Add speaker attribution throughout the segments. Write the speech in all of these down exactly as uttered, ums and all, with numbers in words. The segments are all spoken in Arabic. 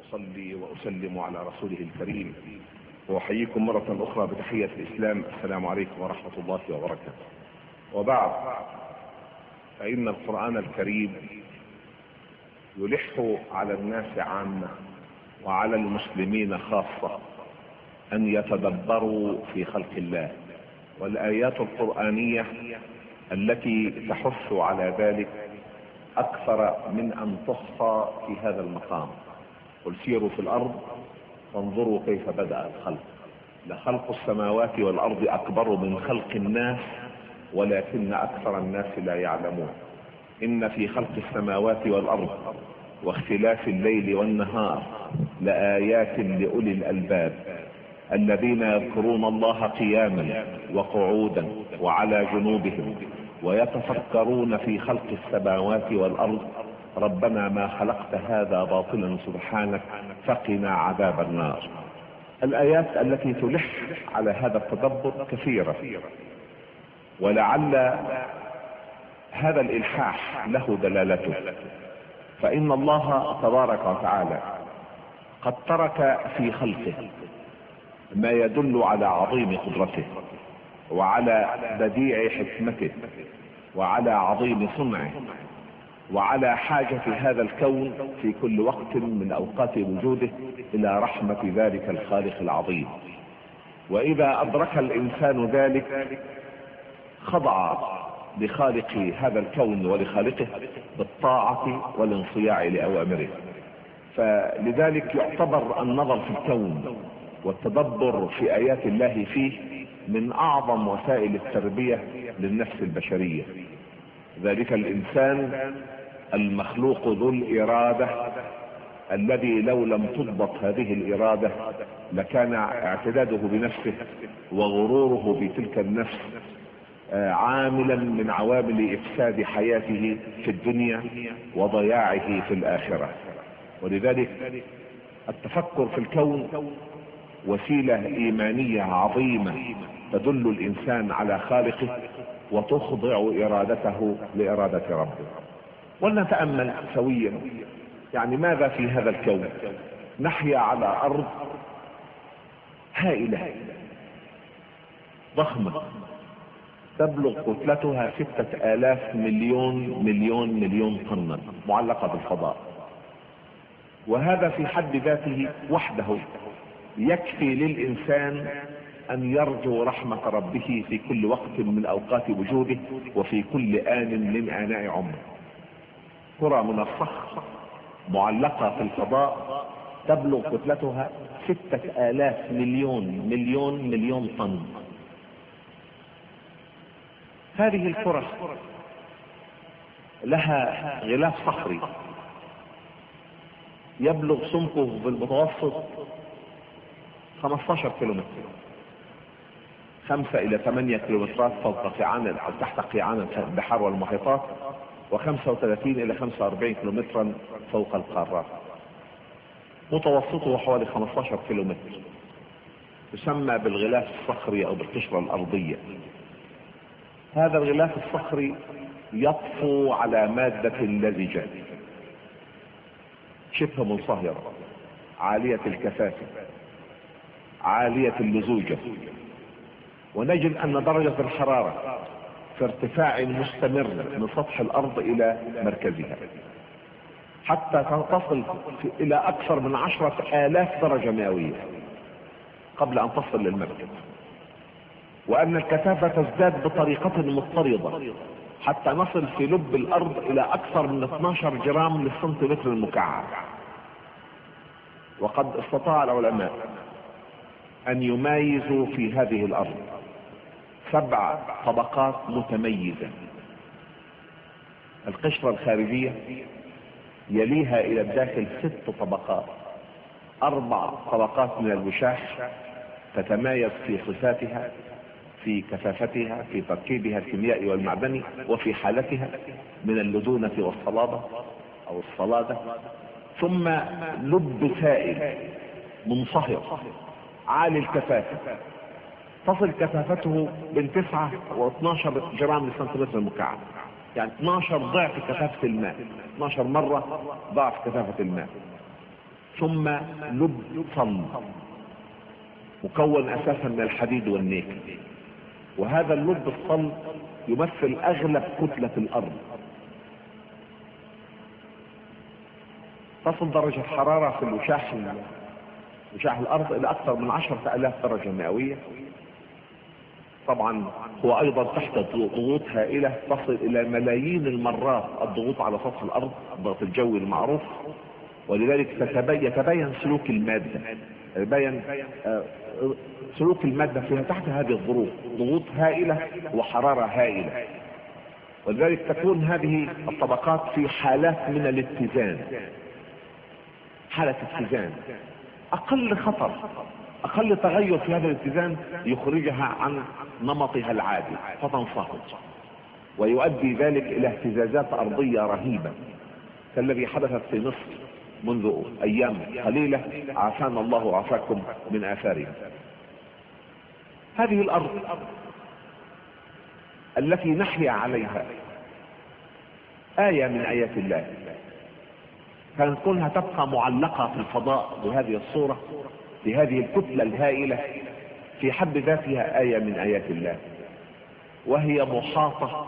Speaker 1: وأصلي وأسلم على رسوله الكريم، وأحييكم مرة أخرى بتحية الإسلام. السلام عليكم ورحمة الله وبركاته. وبعد، فإن القرآن الكريم يلح على الناس عامة وعلى المسلمين خاصة أن يتدبروا في خلق الله، والآيات القرآنية التي تحث على ذلك أكثر من أن تحصى في هذا المقام. قل سيروا في الأرض فانظروا كيف بدأ الخلق، لخلق السماوات والأرض أكبر من خلق الناس ولكن أكثر الناس لا يعلمون. إن في خلق السماوات والأرض واختلاف الليل والنهار لآيات لأولي الألباب الذين يذكرون الله قياما وقعودا وعلى جنوبهم ويتفكرون في خلق السماوات والأرض ربنا ما خلقت هذا باطلا سبحانك فقنا عذاب النار. الآيات التي تلح على هذا التدبر كثيرة، ولعل هذا الإلحاح له دلالته، فإن الله تبارك وتعالى قد ترك في خلقه ما يدل على عظيم قدرته وعلى بديع حكمته وعلى عظيم صنعه وعلى حاجة هذا الكون في كل وقت من أوقات وجوده إلى رحمة ذلك الخالق العظيم. وإذا أدرك الإنسان ذلك خضع لخالق هذا الكون ولخالقه بالطاعة والانصياع لأوامره. فلذلك يعتبر النظر في الكون والتدبر في آيات الله فيه من أعظم وسائل التربية للنفس البشرية. ذلك الإنسان المخلوق ذو الإرادة الذي لو لم تضبط هذه الإرادة لكان اعتداده بنفسه وغروره بتلك النفس عاملا من عوامل إفساد حياته في الدنيا وضياعه في الآخرة. ولذلك التفكر في الكون وسيلة إيمانية عظيمة تدل الإنسان على خالقه وتخضع إرادته لإرادة ربه. ولنتأمل سويا يعني ماذا في هذا الكون. نحيا على أرض هائلة ضخمة تبلغ كتلتها ستة آلاف مليون مليون مليون طنا معلقة بالفضاء، وهذا في حد ذاته وحده يكفي للإنسان أن يرجو رحمة ربه في كل وقت من أوقات وجوده وفي كل آن من آناء عمره. كرة من الصخر معلقة في الفضاء تبلغ كتلتها ستة آلاف مليون مليون مليون طن. هذه الكرة لها غلاف صخري يبلغ سمكه بالمتوسط خمسة عشر كيلومتر، خمسة إلى ثمانية كيلومترات فوق قيعان أو تحت قيعان البحار والمحيطات، وخمسة وثلاثين إلى خمسة وأربعين كيلومترا فوق القارات. متوسطه حوالي خمسة عشر كيلومتر، يسمى بالغلاف الصخري أو بالقشرة الأرضية. هذا الغلاف الصخري يطفو على مادة لزجة شبه منصهرة عالية الكثافة عالية اللزوجة، ونجد أن درجة الحرارة في ارتفاع مستمر من سطح الأرض إلى مركزها حتى تصل إلى أكثر من عشرة آلاف درجة مئوية قبل أن تصل للمركز، وأن الكثافة تزداد بطريقة مضطردة حتى نصل في لب الأرض إلى أكثر من اثني عشر جرام للسنتيمتر المكعب. وقد استطاع العلماء أن يميزوا في هذه الأرض سبع طبقات متميزة. القشرة الخارجية يليها إلى الداخل ست طبقات، أربع طبقات من الوشاح تتميز في صفاتها، في كثافتها، في تركيبها الكيميائي والمعدني، وفي حالتها من اللدونة والصلابة أو الصلادة. ثم لب سائل منصهر عالي الكثافة تصل كثافته بين تسعة واثني عشر جرام للسنتيمتر المكعب، يعني اثني عشر ضعف كثافة الماء، اثني عشر مرة ضعف كثافة الماء. ثم لب صلب مكون اساسا من الحديد والنيكل، وهذا اللب الصلب يمثل اغلب كتلة الارض. تصل درجة الحرارة في الوشاح وشاح الارض الى اكثر من عشرة الاف درجة مئوية. طبعا هو ايضا تحت ضغوط هائلة تصل الى ملايين المرات الضغوط على سطح الارض، الضغط الجوي المعروف، ولذلك يتبين سلوك المادة، يتبين سلوك المادة فيها تحت هذه الظروف، ضغوط هائلة وحرارة هائلة، ولذلك تكون هذه الطبقات في حالات من الاتزان، حالة اتزان اقل خطر، اقل تغير في هذا الاتزان يخرجها عن نمطها العادي فتنصهر، ويؤدي ذلك الى اهتزازات ارضية رهيبة كالذي حدثت في مصر منذ ايام قليلة، عافانا الله وعافاكم من اثارها. هذه الارض التي نحيا عليها آية من آيات الله، كانت كونها تبقى معلقة في الفضاء بهذه الصورة، بهذه الكتلة الهائلة، في حد ذاتها آية من آيات الله، وهي محاطة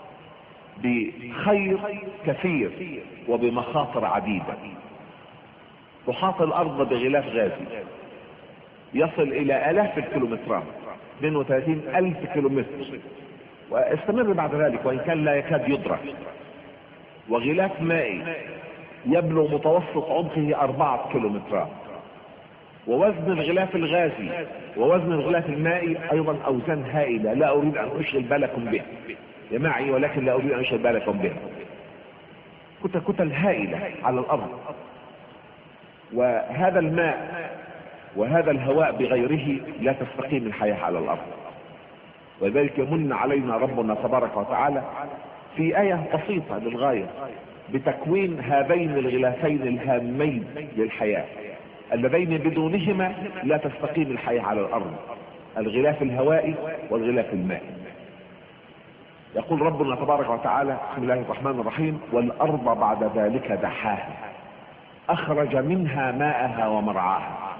Speaker 1: بخير كثير وبمخاطر عديدة. تحاط الأرض بغلاف غازي يصل إلى آلاف الكيلومترات، اثنين وثلاثين ألف كيلومتر، واستمر بعد ذلك وإن كان لا يكاد يدرك، وغلاف مائي يبلغ متوسط عمقه أربعة كيلومترات، ووزن الغلاف الغازي ووزن الغلاف المائي أيضا أوزان هائلة لا أريد أن أشغل بالكم بها يا معي، ولكن لا أريد أن أشغل بالكم بها. كتل كتل هائلة على الأرض، وهذا الماء وهذا الهواء بغيره لا تستقيم الحياة على الأرض، ولذلك يمن علينا ربنا تبارك وتعالى في آية بسيطة للغاية بتكوين هذين الغلافين الهامين للحياة اللذين بدونهما لا تستقيم الحياة على الأرض، الغلاف الهوائي والغلاف المائي. يقول ربنا تبارك وتعالى بسم الله الرحمن الرحيم: والأرض بعد ذلك دحاها أخرج منها ماءها ومرعاها.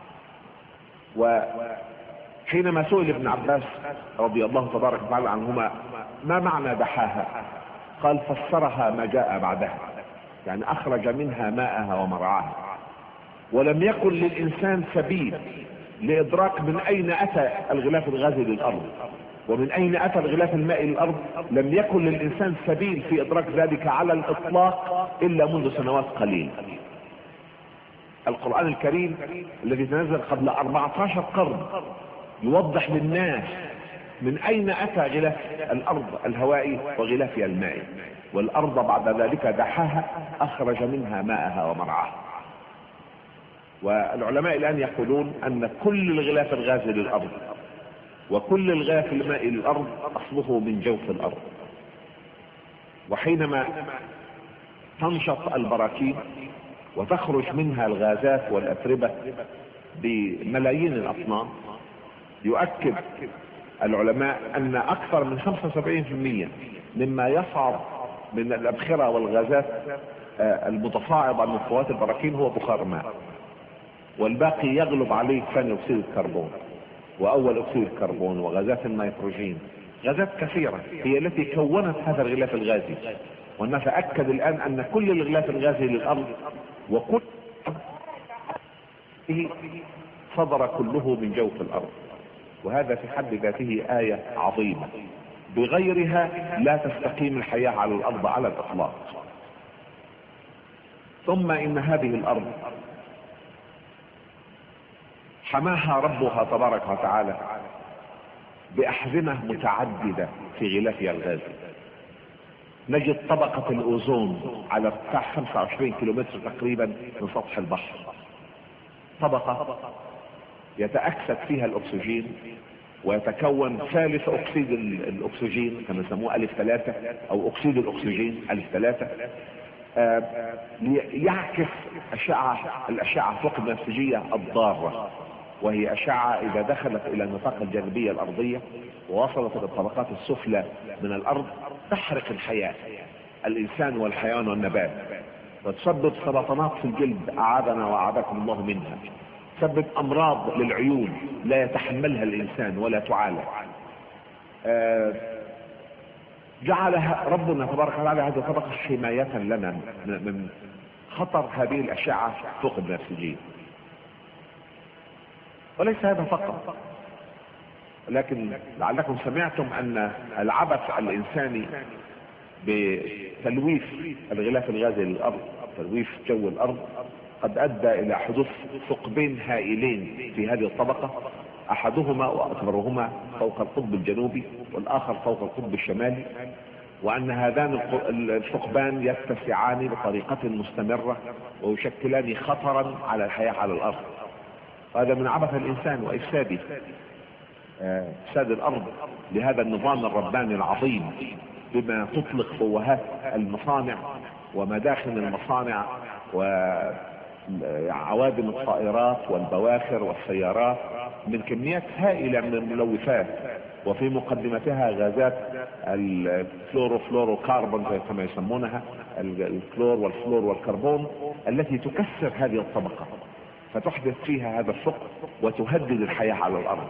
Speaker 1: وحينما سئل ابن عباس رضي الله تبارك وتعالى عنهما ما معنى دحاها، قال فسرها ما جاء بعدها، يعني أخرج منها ماءها ومرعاها. ولم يكن للإنسان سبيل لإدراك من أين أتى الغلاف الغازي للأرض ومن أين أتى الغلاف المائي للأرض، لم يكن للإنسان سبيل في إدراك ذلك على الإطلاق إلا منذ سنوات قليلة. القرآن الكريم الذي تنزل قبل أربعة عشر قرن يوضح للناس من أين أتى غلاف الأرض الهوائي وغلافها المائي. والأرض بعد ذلك دحاها أخرج منها ماءها ومرعاها. والعلماء الآن يقولون أن كل الغلاف الغازي للأرض وكل الغلاف المائي للأرض أصله من جوف الأرض، وحينما تنشط البراكين وتخرج منها الغازات والأتربة بملايين الأطنان، يؤكد العلماء أن أكثر من خمسة وسبعين بالمئة مما يصعد من الأبخرة والغازات المتصاعدة من فوات البراكين هو بخار ماء، والباقي يغلب عليه ثاني أكسيد الكربون وأول أكسيد الكربون وغازات النيتروجين، غازات كثيرة هي التي كونت هذا الغلاف الغازي. ونتأكد الآن أن كل الغلاف الغازي للأرض وكل صدر كله من جوف الأرض، وهذا في حد ذاته آية عظيمة بغيرها لا تستقيم الحياة على الأرض على الإطلاق. ثم إن هذه الأرض حماها ربها تبارك وتعالى بأحزمة متعددة في غلافها الغازي. نجد طبقة الأوزون على ارتفاع خمسة وعشرين كيلومتر تقريبا من سطح البحر، طبقة يتأكسد فيها الأكسجين ويتكون ثالث أكسيد الأكسجين كما يسموه ألف ثلاثة أو أكسيد الأكسجين ألف ثلاثة، آه يعكس أشعة الأشعة فوق البنفسجية الضارة، وهي أشعة إذا دخلت إلى نطاق الجاذبية الأرضية ووصلت إلى الطبقات السفلى من الأرض تحرق الحياة، الإنسان والحيوان والنبات. وتسبب سرطانات في الجلد اعاذنا واعاذكم الله منها، تسبب امراض للعيون لا يتحملها الانسان ولا تعالج. آه جعلها ربنا تبارك وتعالى هذه الطبقة حماية لنا من خطر هذه الاشعة فوق البنفسجية. وليس هذا فقط، لكن لعلكم سمعتم ان العبث الانساني بتلويث الغلاف الغازي للارض، تلويث جو الارض، قد ادى الى حدوث ثقبين هائلين في هذه الطبقة، احدهما واكبرهما فوق القطب الجنوبي والاخر فوق القطب الشمالي، وان هذان الثقبان يتسعان بطريقة مستمرة ويشكلان خطرا على الحياة على الارض. وهذا من عبث الانسان وافساده، افساد الارض لهذا النظام الرباني العظيم، بما تطلق فوهات المصانع ومداخن المصانع وعوادم الطائرات والبواخر والسيارات من كميات هائلة من الملوثات، وفي مقدمتها غازات الفلورو كاربون كما يسمونها، الكلور والفلور والكربون، التي تكسر هذه الطبقة فتحدث فيها هذا الثقب وتهدد الحياة على الارض.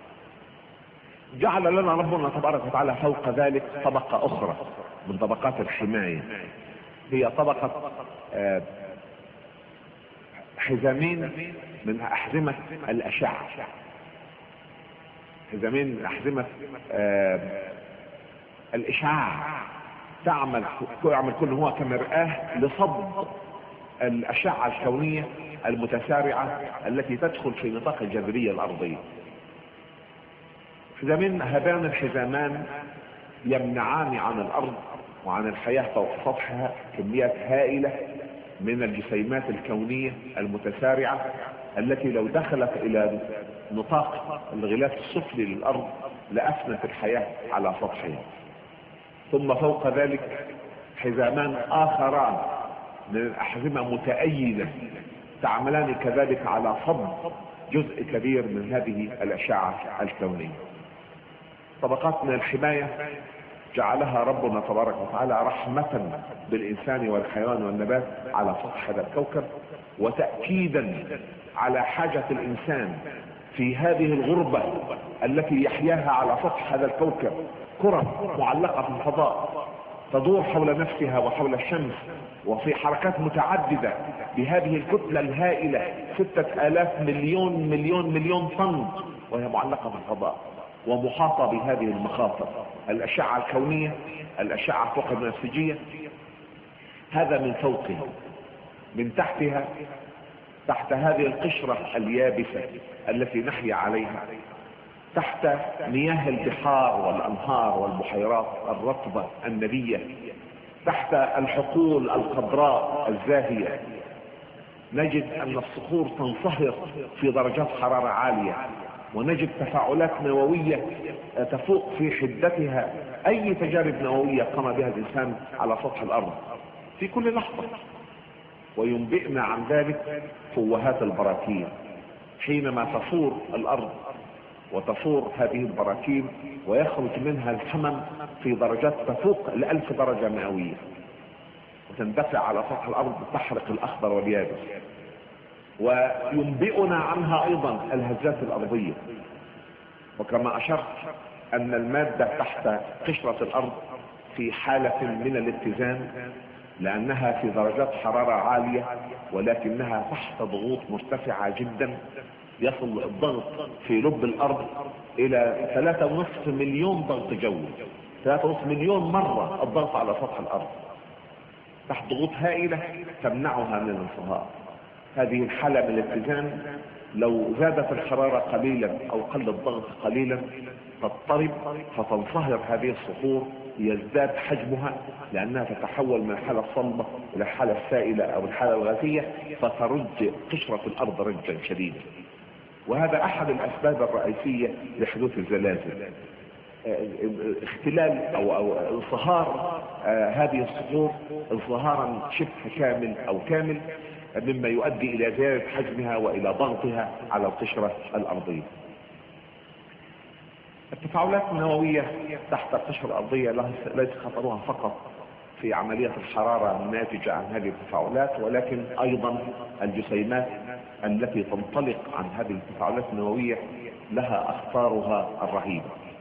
Speaker 1: جعل لنا ربنا تبارك وتعالى فوق ذلك طبقة اخرى من طبقات الحماية، هي طبقة حزامين من احزمة الاشعة، حزامين من احزمة الاشعاع، تعمل تعمل كل هو كمرآة لصد الاشعة الكونية المتسارعة التي تدخل في نطاق الجاذبية الارضية. حزامين هذان الحزامان يمنعان عن الارض وعن الحياة فوق سطحها كميات هائلة من الجسيمات الكونية المتسارعة التي لو دخلت الى نطاق الغلاف السفلي للارض لافنت الحياة على سطحها. ثم فوق ذلك حزامان اخران من الاحزمة متأيدة تعملان كذلك على صد جزء كبير من هذه الاشعة الكونية. طبقات من الحماية جعلها ربنا تبارك وتعالى رحمة بالإنسان والحيوان والنبات على سطح هذا الكوكب، وتأكيدا على حاجة الإنسان في هذه الغربة التي يحياها على سطح هذا الكوكب، كرة معلقة في الفضاء تدور حول نفسها وحول الشمس وفي حركات متعددة بهذه الكتلة الهائلة ستة آلاف مليون مليون مليون طن، وهي معلقة في الفضاء ومحاطة بهذه المخاطر، الأشعة الكونية، الأشعة فوق البنفسجية. هذا من فوقها. من تحتها، تحت هذه القشرة اليابسة التي نحيا عليها، تحت مياه البحار والأنهار والبحيرات الرطبة النبية، تحت الحقول الخضراء الزاهية، نجد أن الصخور تنصهر في درجات حرارة عالية، ونجد تفاعلات نووية تفوق في حدتها أي تجارب نووية قام بها الإنسان على سطح الأرض في كل لحظة. وينبئنا عن ذلك فوهات البراكين، حينما تفور الأرض وتفور هذه البراكين ويخرج منها الحمم في درجات تفوق الألف درجة مئوية، وتندفع على سطح الأرض تحرق الأخضر واليابس. وينبئنا عنها أيضا الهزات الأرضية. وكما أشرت أن المادة تحت قشرة الأرض في حالة من الاتزان، لأنها في درجات حرارة عالية ولكنها تحت ضغوط مرتفعة جدا، يصل الضغط في لب الأرض إلى ثلاثة ونصف مليون ضغط جوي، ثلاثة ونصف مليون مرة الضغط على سطح الأرض، تحت ضغوط هائلة تمنعها من الانصهار. هذه الحالة من الاتزان لو زادت الحرارة قليلا أو قل الضغط قليلا تضطرب فتنصهر هذه الصخور، يزداد حجمها لأنها تتحول من الحالة الصلبة إلى الحالة السائلة أو الحالة الغازية، فترج قشرة الأرض رجا شديدا. وهذا أحد الأسباب الرئيسية لحدوث الزلازل، اختلال أو, أو انصهار هذه الصخور انصهارا شبه كامل أو كامل، مما يؤدي إلى زيادة حجمها وإلى ضغطها على القشرة الأرضية. التفاعلات النووية تحت القشرة الأرضية ليس خطرها فقط في عملية الحرارة الناتجة عن هذه التفاعلات، ولكن ايضا الجسيمات التي تنطلق عن هذه التفاعلات النووية لها اخطارها الرهيبة.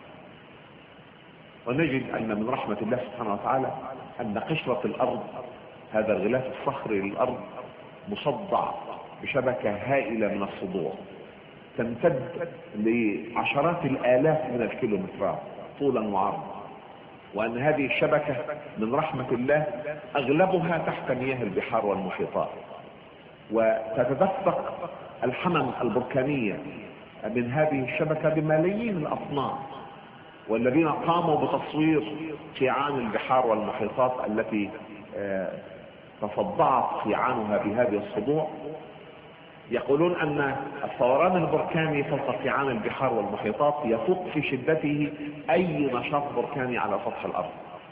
Speaker 1: ونجد ان من رحمة الله سبحانه وتعالى ان قشرة الارض، هذا الغلاف الصخري للارض، مصدع بشبكة هائلة من الصدوع تمتد لعشرات الالاف من الكيلومترات طولا وعرضا، وان هذه الشبكة من رحمة الله اغلبها تحت مياه البحار والمحيطات، وتتدفق الحمم البركانية من هذه الشبكة بملايين الاطنان. والذين قاموا بتصوير قيعان البحار والمحيطات التي تصدعت قيعانها بهذه الصدوع يقولون ان الثوران البركاني فوق قيعان البحار والمحيطات يفوق في شدته اي نشاط بركاني على سطح الارض،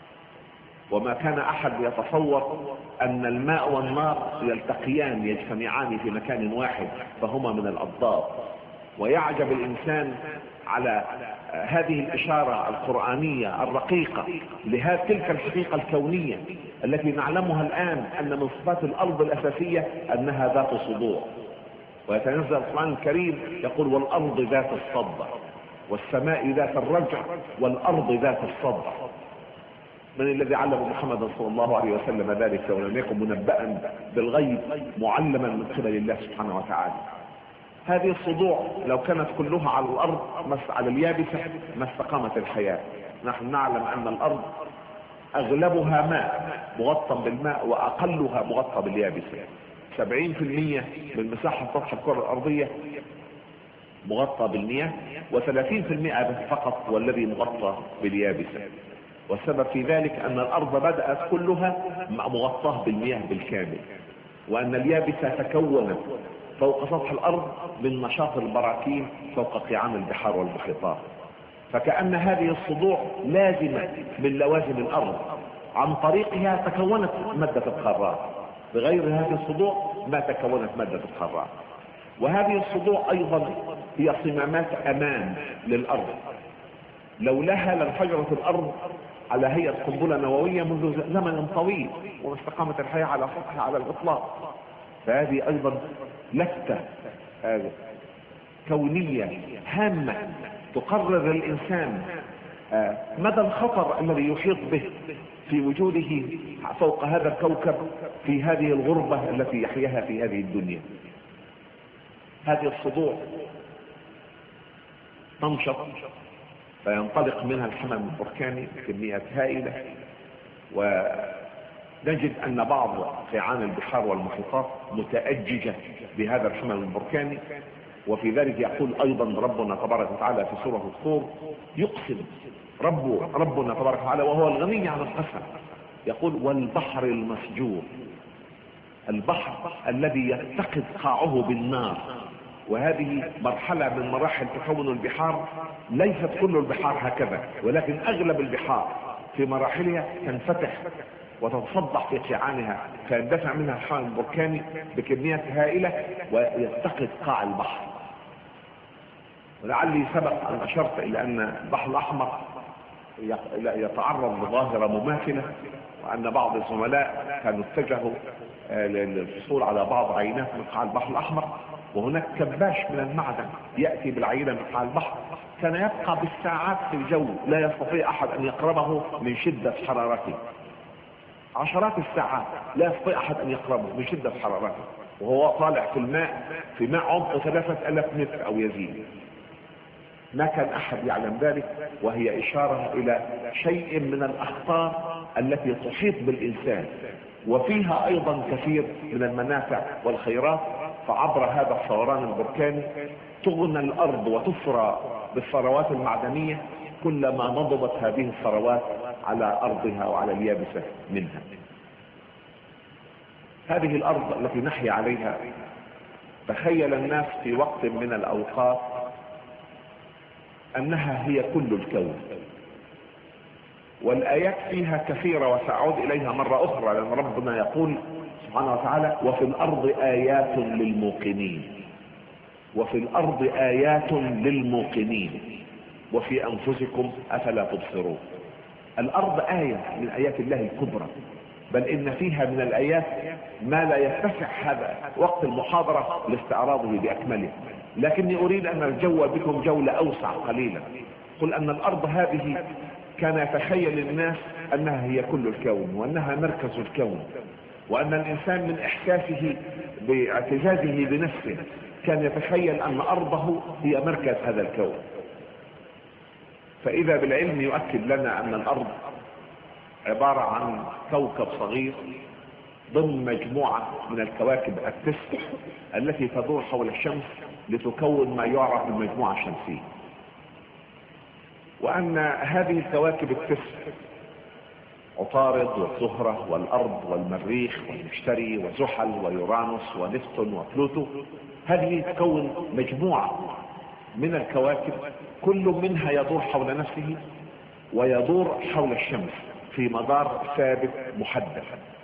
Speaker 1: وما كان احد يتصور ان الماء والنار يلتقيان يجتمعان في مكان واحد فهما من الاضداد. ويعجب الانسان على هذه الاشارة القرآنية الرقيقة لتلك الحقيقة الكونية التي نعلمها الان ان من صفات الارض الاساسية انها ذات صدوع. ويتنزل القرآن الكريم يقول والارض ذات الصدع والسماء ذات الرجع والارض ذات الصدع. من الذي علم محمد صلى الله عليه وسلم ذلك ولم يكن منبأ بالغيب معلما من قبل الله سبحانه وتعالى؟ هذه الصدوع لو كانت كلها على الارض على اليابسة ما استقامت الحياة. نحن نعلم ان الارض اغلبها ماء مغطى بالماء واقلها مغطى باليابسة. سبعين في المية من مساحة سطح الكرة الارضية مغطى بالمياه، وثلاثين في المية فقط والذي مغطى باليابسة. والسبب في ذلك ان الارض بدأت كلها مغطاه بالمياه بالكامل، وان اليابسة تكونت فوق سطح الارض من نشاط البراكين فوق قيعان البحار والمحيطات. فكأن هذه الصدوع لازمة من لوازم الارض، عن طريقها تكونت مادة القارات، بغير هذه الصدوع ما تكونت مادة القارات. وهذه الصدوع ايضا هي صمامات امان للارض، لولاها لانفجرت الارض على هيئة قنبلة نووية منذ زمن طويل وما استقامت الحياة على سطحها على الاطلاق. فهذه ايضا لفتة كونية هامة تقرر الانسان مدى الخطر الذي يحيط به في وجوده فوق هذا الكوكب في هذه الغربة التي يحياها في هذه الدنيا. هذه الصدوع تنشط فينطلق منها الحمم البركاني بكميات هائلة، ونجد ان بعض قيعان البحار والمحيطات متأججة بهذا الحمم البركاني. وفي ذلك يقول ايضا ربنا تبارك وتعالى في سورة الطور، يقسم رب ربنا تبارك وتعالى وهو الغني عن القسم، يقول والبحر المسجور، البحر الذي يتقد قاعه بالنار. وهذه مرحلة من مراحل تكون البحار، ليست كل البحار هكذا، ولكن اغلب البحار في مراحلها تنفتح وتتصدع في قيعانها فيندفع منها الحمم البركاني بكميات هائلة ويتقد قاع البحر. ولعلي سبق ان اشرت الى ان البحر الاحمر يتعرض لظاهرة مماثلة، وان بعض الزملاء كانوا اتجهوا للحصول على بعض عينات من قاع البحر الاحمر، وهناك كباش من المعدن يأتي بالعينة من قاع البحر، كان يبقى بالساعات في الجو لا يستطيع احد ان يقربه من شدة حرارته، عشرات الساعات لا يستطيع احد ان يقربه من شدة حرارته، وهو طالع في الماء في ماء عمق ثلاثة الاف متر او يزيد. ما كان احد يعلم ذلك، وهي اشارة الى شيء من الاخطار التي تحيط بالانسان، وفيها ايضا كثير من المنافع والخيرات. فعبر هذا الثوران البركاني تغنى الارض وتثرى بالثروات المعدنية كلما نضبت هذه الثروات على ارضها وعلى اليابسة منها. هذه الارض التي نحيا عليها تخيل الناس في وقت من الاوقات انها هي كل الكون، والايات فيها كثيرة وسأعود اليها مرة اخرى، لان ربنا يقول سبحانه وتعالى وفي الارض ايات للموقنين، وفي الارض ايات للموقنين وفي انفسكم افلا تبصرون. الارض آية من ايات الله الكبرى، بل ان فيها من الايات ما لا يتسع هذا وقت المحاضرة لاستعراضه باكمله، لكني اريد ان الجو بكم جولة اوسع قليلا. قل ان الارض هذه كان يتخيل الناس انها هي كل الكون، وانها مركز الكون، وان الانسان من احساسه باعتزازه بنفسه كان يتخيل ان ارضه هي مركز هذا الكون. فاذا بالعلم يؤكد لنا ان الارض عبارة عن كوكب صغير ضمن مجموعة من الكواكب التسع التي تدور حول الشمس لتكون ما يعرف بالمجموعة الشمسية، وان هذه الكواكب التسع عطارد والزهرة والارض والمريخ والمشتري وزحل ويورانوس ونبتون وبلوتو، هذه تكون مجموعة من الكواكب كل منها يدور حول نفسه ويدور حول الشمس في مدار ثابت محدد.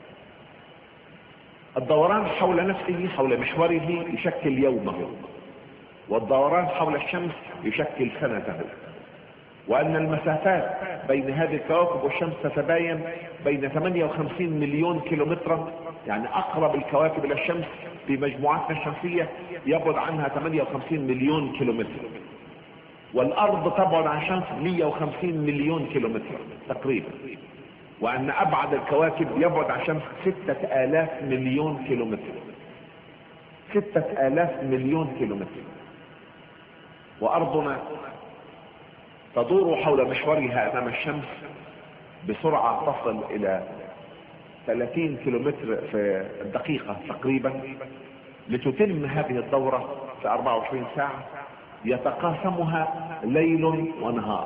Speaker 1: الدوران حول نفسه حول محوره يشكل يومه، والدوران حول الشمس يشكل سنته، وان المسافات بين هذه الكواكب والشمس تتباين بين ثمانية وخمسين مليون كيلومترا، يعني اقرب الكواكب الى الشمس في مجموعاتنا الشمسية يبعد عنها ثمانية وخمسين مليون كيلومتر، والارض تبعد عن الشمس مئة وخمسين مليون كيلومتر تقريبا، وان ابعد الكواكب يبعد عن الشمس ستة الاف مليون كيلومتر، ستة الاف مليون كيلومتر، وارضنا تدور حول محورها امام الشمس بسرعة تصل الى ثلاثين كيلومتر في الدقيقة تقريبا، لتتم هذه الدورة في أربعة وعشرين ساعة يتقاسمها ليل ونهار،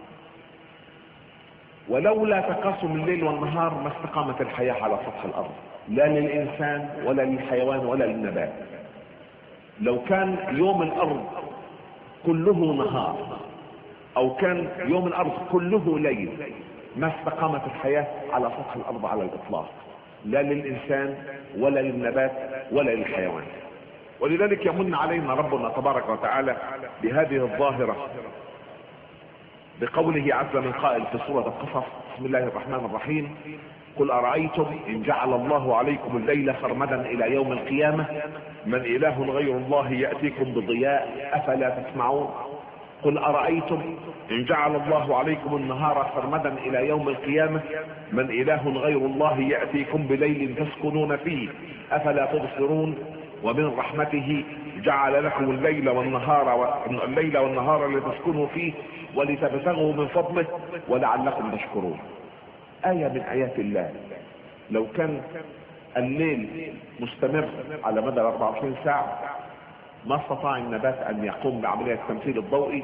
Speaker 1: ولولا تقاسم الليل والنهار ما استقامت الحياة على سطح الارض، لا للانسان ولا للحيوان ولا للنبات. لو كان يوم الارض كله نهار او كان يوم الارض كله ليل ما استقامت الحياة على سطح الارض على الاطلاق، لا للانسان ولا للنبات ولا للحيوان. ولذلك يمن علينا ربنا تبارك وتعالى بهذه الظاهرة بقوله عز من قائل في سورة القصص: بسم الله الرحمن الرحيم، قل أرأيتم إن جعل الله عليكم الليل سرمدا إلى يوم القيامة من إله غير الله يأتيكم بضياء أفلا تسمعون. قل أرأيتم إن جعل الله عليكم النهار سرمدا إلى يوم القيامة من إله غير الله يأتيكم بليل تسكنون فيه أفلا تبصرون. ومن رحمته جعل لكم الليل والنهار الليل والنهار لتسكنوا فيه ولتبتغوا من فضله ولعلكم تشكرون. آية من آيات الله. لو كان الليل مستمر على مدى أربعة وعشرين ساعة ما استطاع النبات أن يقوم بعملية التمثيل الضوئي،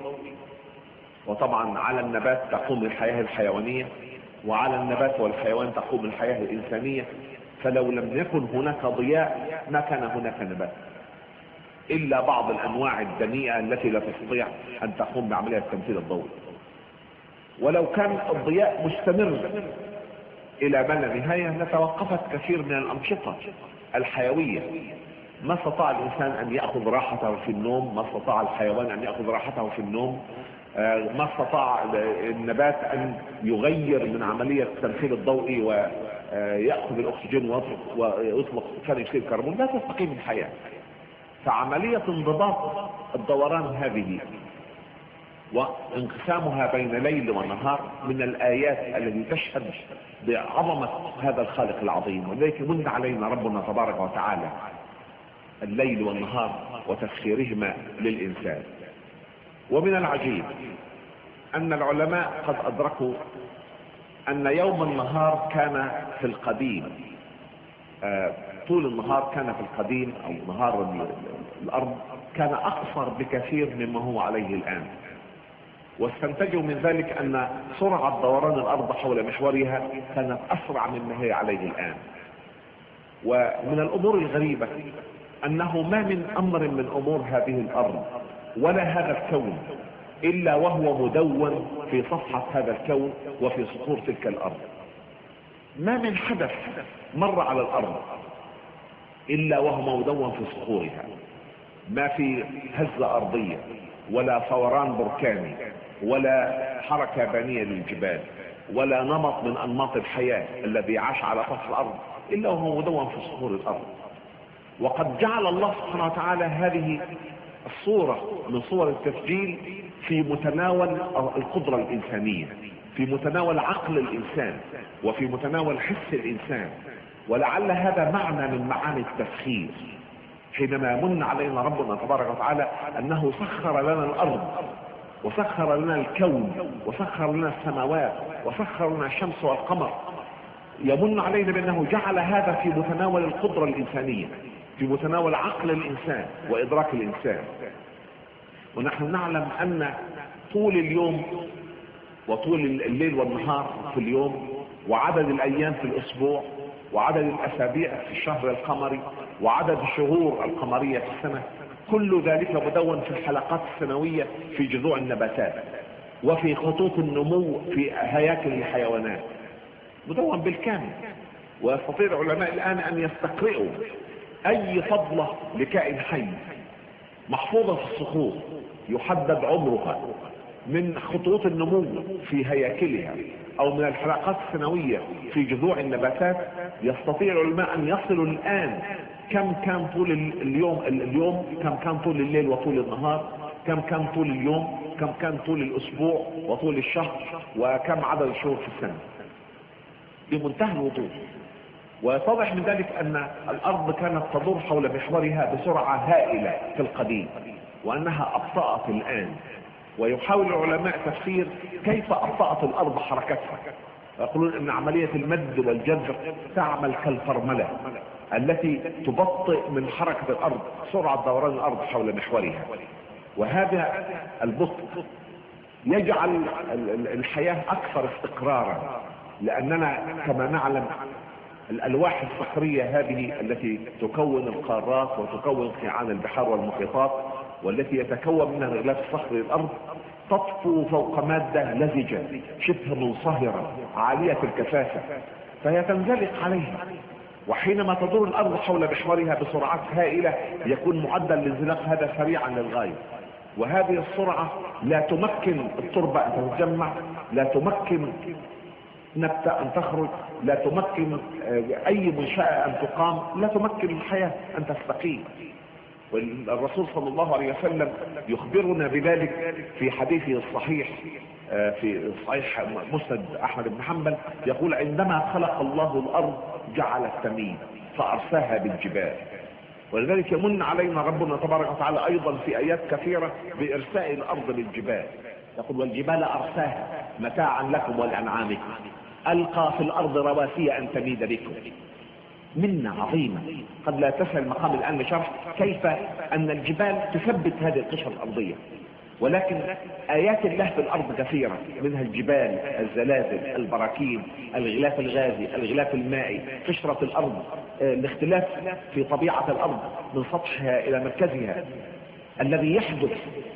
Speaker 1: وطبعا على النبات تقوم الحياة الحيوانية، وعلى النبات والحيوان تقوم الحياة الإنسانية. فلو لم يكن هناك ضياء ما كان هناك نبات، إلا بعض الأنواع الدنيئة التي لا تستطيع أن تقوم بعملية التمثيل الضوئي. ولو كان الضياء مستمر إلى ما لا نهاية لتوقفت كثير من الأنشطة الحيوية، ما استطاع الإنسان أن يأخذ راحته في النوم، ما استطاع الحيوان أن يأخذ راحته في النوم، ما استطاع النبات أن يغير من عملية التمثيل الضوئي ويأخذ الأكسجين ويطلق ثاني أكسيد الكربون. لا تستقيم الحياة. فعملية انضباط الدوران هذه وانقسامها بين ليل ونهار من الآيات التي تشهد بعظمة هذا الخالق العظيم. ولذلك من علينا ربنا تبارك وتعالى الليل والنهار وتسخيرهما للإنسان. ومن العجيب أن العلماء قد أدركوا أن يوم النهار كان في القديم، آه طول النهار كان في القديم أو نهار الأرض كان أقصر بكثير مما هو عليه الآن، واستنتجوا من ذلك أن سرعة دوران الأرض حول محورها كانت أسرع مما هي عليه الآن. ومن الأمور الغريبة أنه ما من أمر من أمور هذه الأرض ولا هذا الكون إلا وهو مدون في صفحة هذا الكون وفي سطور تلك الأرض. ما من حدث مر على الأرض إلا وهو مدون في سطورها، ما في هزة أرضية ولا فوران بركاني ولا حركة بانية للجبال ولا نمط من انماط الحياة الذي عاش على سطح الارض الا وهو مدون في صخور الارض. وقد جعل الله سبحانه وتعالى هذه الصورة من صور التسجيل في متناول القدرة الانسانية، في متناول عقل الانسان، وفي متناول حس الانسان. ولعل هذا معنى من معاني التسخير، حينما يمن علينا ربنا تبارك وتعالى انه سخر لنا الارض، وسخر لنا الكون، وسخر لنا السماوات، وسخر لنا الشمس والقمر. يمن علينا بانه جعل هذا في متناول القدرة الانسانية، في متناول عقل الانسان وادراك الانسان. ونحن نعلم ان طول اليوم وطول الليل والنهار في اليوم، وعدد الايام في الاسبوع، وعدد الاسابيع في الشهر القمري، وعدد الشهور القمرية في السنة، كل ذلك مدون في الحلقات السنوية في جذوع النباتات وفي خطوط النمو في هياكل الحيوانات، مدون بالكامل. ويستطيع العلماء الآن أن يستقرئوا أي فضلة لكائن حي محفوظة في الصخور يحدد عمرها من خطوط النمو في هياكلها أو من الحلقات السنوية في جذوع النباتات. يستطيع العلماء أن يصلوا الآن كم كان طول اليوم اليوم كم كان طول الليل وطول النهار، كم كان طول اليوم، كم كان طول الأسبوع وطول الشهر، وكم عدد الشهور في السنة بمنتهى الوضوح. ويتضح من ذلك أن الأرض كانت تدور حول محورها بسرعة هائلة في القديم، وأنها أبطأت الآن. ويحاول العلماء تفسير كيف أبطأت الأرض حركتها، يقولون أن عملية المد والجذر تعمل كالفرملة التي تبطئ من حركة الأرض سرعة دوران الأرض حول محورها. وهذا البطء يجعل الحياة أكثر استقرارا، لأننا كما نعلم الألواح الصخرية هذه التي تكون القارات وتكون قيعان البحار والمحيطات، والتي يتكون منها الغلاف الصخري للأرض، تطفو فوق مادة لزجة شبه منصهرة عالية الكثافة، فهي تنزلق عليها. وحينما تدور الأرض حول محورها بسرعات هائلة يكون معدل الانزلاق هذا سريعا للغاية. وهذه السرعة لا تمكن التربة أن تتجمع، لا تمكن نبتة أن تخرج، لا تمكن أي منشأة أن تقام، لا تمكن الحياة أن تستقيم. والرسول صلى الله عليه وسلم يخبرنا بذلك في حديثه الصحيح في صحيح مسند أحمد بن حنبل، يقول: عندما خلق الله الأرض جعل التميم فأرساها بالجبال. ولذلك يمن علينا ربنا تبارك وتعالى أيضا في آيات كثيرة بإرساء الأرض للجبال. يقول: والجبال أرساها متاعا لكم ولأنعامكم، ألقى في الأرض رواسي أن تميد بكم. منة عظيمة قد لا تسهل مقام الآن لشرح كيف أن الجبال تثبت هذه القشرة الأرضية. ولكن آيات الله في الأرض كثيرة، منها الجبال، الزلازل، البراكين، الغلاف الغازي، الغلاف المائي، قشرة الأرض، الاختلاف في طبيعة الأرض من سطحها إلى مركزها الذي يحدث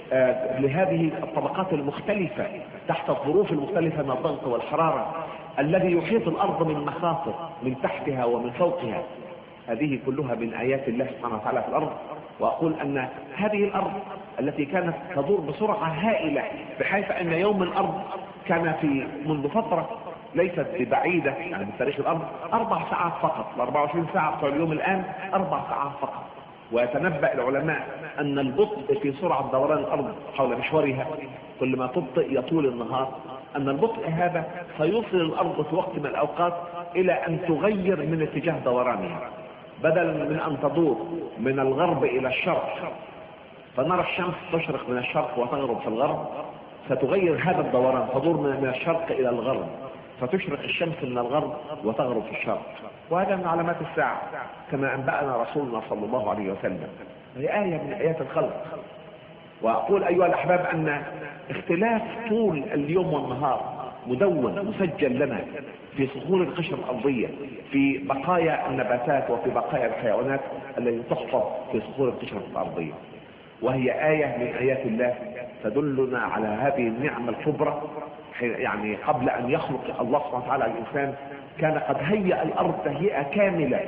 Speaker 1: لهذه الطبقات المختلفة تحت الظروف المختلفة من الضغط والحرارة، الذي يحيط الأرض من مخاطر من تحتها ومن فوقها. هذه كلها من آيات الله سبحانه وتعالى في الأرض. وأقول أن هذه الأرض التي كانت تدور بسرعة هائلة بحيث أن يوم الأرض كان في منذ فترة ليست ببعيدة يعني من تاريخ الأرض أربع ساعات فقط، أربعة وعشرين ساعة بتوع اليوم الآن أربع ساعات فقط. ويتنبأ العلماء أن البطء في سرعة دوران الأرض حول محورها كل ما تبطئ يطول النهار، أن البطء هذا سيوصل الأرض في وقت من الأوقات إلى أن تغير من اتجاه دورانها، بدلا من أن تدور من الغرب إلى الشرق فنرى الشمس تشرق من الشرق وتغرب في الغرب، ستغير هذا الدوران، تدور من الشرق إلى الغرب فتشرق الشمس من الغرب وتغرب في الشرق. وهذا من علامات الساعة كما أنبأنا رسولنا صلى الله عليه وسلم، هي آية من آيات الخلق. وأقول أيها الأحباب أن اختلاف طول اليوم والنهار مدون مسجل لنا في صخور القشرة الأرضية، في بقايا النباتات وفي بقايا الحيوانات التي تحفظ في صخور القشرة الأرضية، وهي آية من آيات الله تدلنا على هذه النعمة الكبرى. يعني قبل أن يخلق الله سبحانه وتعالى الإنسان كان قد هيأ الأرض تهيئة كاملة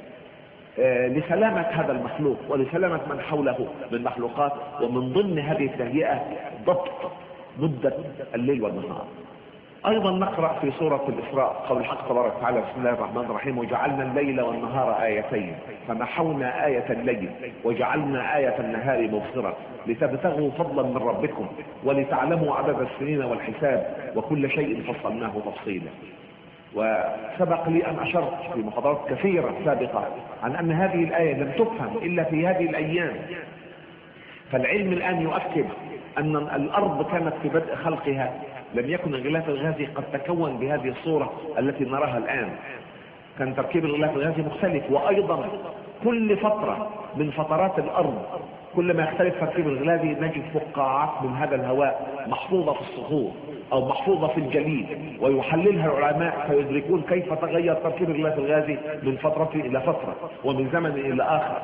Speaker 1: لسلامة هذا المخلوق ولسلامة من حوله من مخلوقات، ومن ضمن هذه التهيئة ضبط مدة الليل والنهار. ايضا نقرأ في سورة الاسراء قول الحق تبارك وتعالى: بسم الله الرحمن الرحيم: وجعلنا الليل والنهار آيتين فمحونا آية الليل وجعلنا آية النهار مبصرة لتبتغوا فضلا من ربكم ولتعلموا عدد السنين والحساب وكل شيء فصلناه تفصيلا. وسبق لي أن أشرت في محاضرات كثيرة سابقة عن أن هذه الآية لم تفهم إلا في هذه الأيام، فالعلم الآن يؤكد أن الأرض كانت في بدء خلقها لم يكن الغلاف الغازي قد تكون بهذه الصورة التي نراها الآن، كان تركيب الغلاف الغازي مختلف. وأيضا كل فترة من فترات الأرض كل ما يختلف تركيب الغلافي نجد فقاعات من هذا الهواء محفوظة في الصخور أو محفوظة في الجليد، ويحللها العلماء فيدركون كيف تغير تركيب الغلاف الغازي من فترة إلى فترة ومن زمن إلى آخر.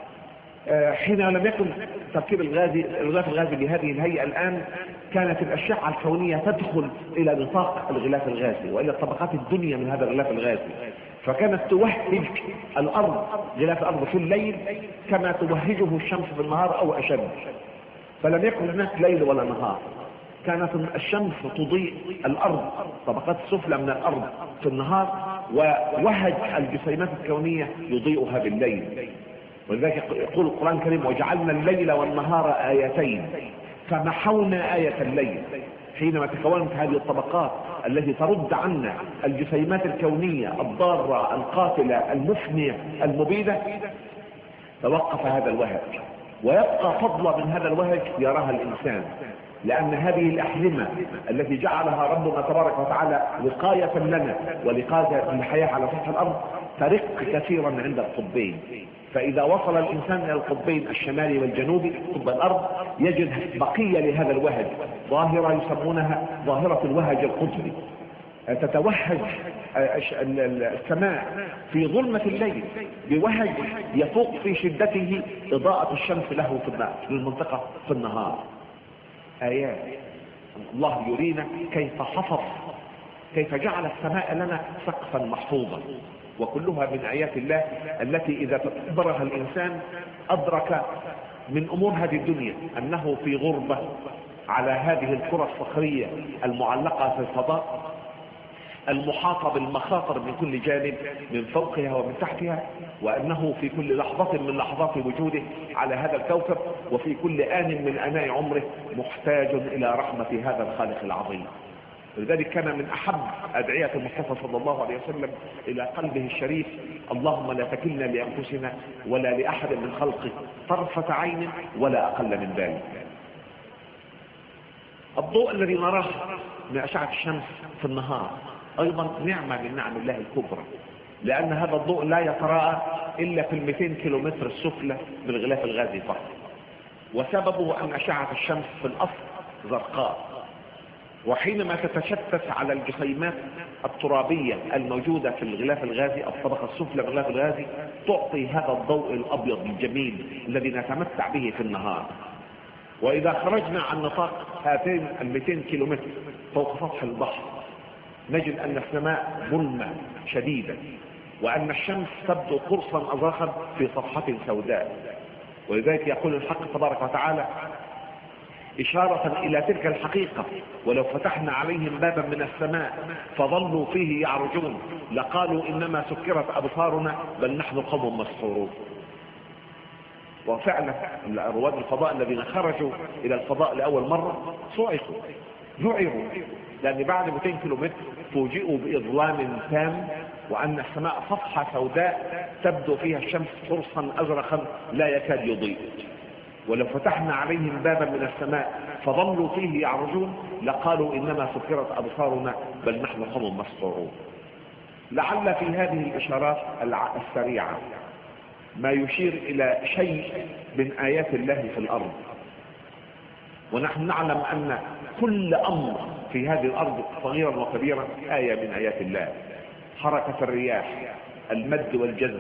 Speaker 1: حين لم يكن تركيب الغازي الغلاف الغازي بهذه الهيئة الآن، كانت الأشعة الكونية تدخل إلى نطاق الغلاف الغازي وإلى طبقات الدنيا من هذا الغلاف الغازي، فكانت توهج الأرض غلاف الأرض في الليل كما توهجه الشمس في النهار أو أشد، فلم يكن هناك ليل ولا نهار، كانت الشمس تضيء الأرض طبقات السفلى من الأرض في النهار، ووهج الجسيمات الكونية يضيئها بالليل. ولذلك يقول القرآن الكريم: وجعلنا الليل والنهار آيتين فمحونا آية الليل. حينما تكونت هذه الطبقات التي ترد عنا الجسيمات الكونية الضارة القاتلة المفنية المبيدة، توقف هذا الوهج، ويبقى فضلا من هذا الوهج يراها الإنسان، لأن هذه الأحزمة التي جعلها ربنا تبارك وتعالى وقاية لنا ولقاية للحياة على سطح الأرض ترق كثيرا عند القطبين، فإذا وصل الإنسان إلى القطبين الشمالي والجنوبي قطب الأرض يجد بقية لهذا الوهج، ظاهرة يسمونها ظاهرة الوهج القطبي، تتوهج السماء في ظلمة الليل بوهج يفوق في شدته إضاءة الشمس له في المنطقة في النهار. آيات الله يرينا كيف حفظ، كيف جعل السماء لنا سقفا محفوظا، وكلها من آيات الله التي إذا تدبرها الإنسان أدرك من أمور هذه الدنيا أنه في غربة على هذه الكرة الصخرية المعلقة في الفضاء المحاطة بالمخاطر من كل جانب من فوقها ومن تحتها، وأنه في كل لحظة من لحظات وجوده على هذا الكوكب وفي كل آن من آناء عمره محتاج إلى رحمة هذا الخالق العظيم. لذلك كان من أحب أدعية المصطفى صلى الله عليه وسلم إلى قلبه الشريف: اللهم لا تكلنا لأنفسنا ولا لأحد من خلقك طرفة عين ولا أقل من ذلك. الضوء الذي نراه من أشعة الشمس في النهار أيضا نعمة من نعم الله الكبرى، لأن هذا الضوء لا يتراءى إلا في المئتين كيلومتر السفلى من الغلاف الغازي فقط، وسببه أن أشعة الشمس في الأصل زرقاء، وحينما تتشتت على الجسيمات الترابية الموجودة في الغلاف الغازي الطبقة السفلى من الغلاف الغازي تعطي هذا الضوء الأبيض الجميل الذي نتمتع به في النهار. وإذا خرجنا عن نطاق هاتين المئتين كيلومتر فوق سطح البحر نجد أن السماء ظلمة شديدة، وأن الشمس تبدو قرصا أزرقا في صفحة سوداء. ولذلك يقول الحق تبارك وتعالى إشارة إلى تلك الحقيقة: ولو فتحنا عليهم بابا من السماء فظلوا فيه يعرجون لقالوا إنما سكرت أبصارنا بل نحن قوم مسحورون. وفعلا رواد الفضاء الذين خرجوا إلى الفضاء لأول مرة صعقوا ذعروا، لأن بعد مئتين كيلومتر فوجئوا بإظلام تام، وأن السماء صفحة سوداء تبدو فيها الشمس قرصا أزرقا لا يكاد يضيء. ولو فتحنا عليهم بابا من السماء فظلوا فيه يعرجون لقالوا إنما سكرت أبصارنا بل نحن قوم مسحورون. لعل في هذه الإشارات السريعة ما يشير إلى شيء من آيات الله في الأرض، ونحن نعلم أن كل أمر في هذه الأرض صغيرا وكبيرا آية من آيات الله. حركة الرياح، المد والجزر،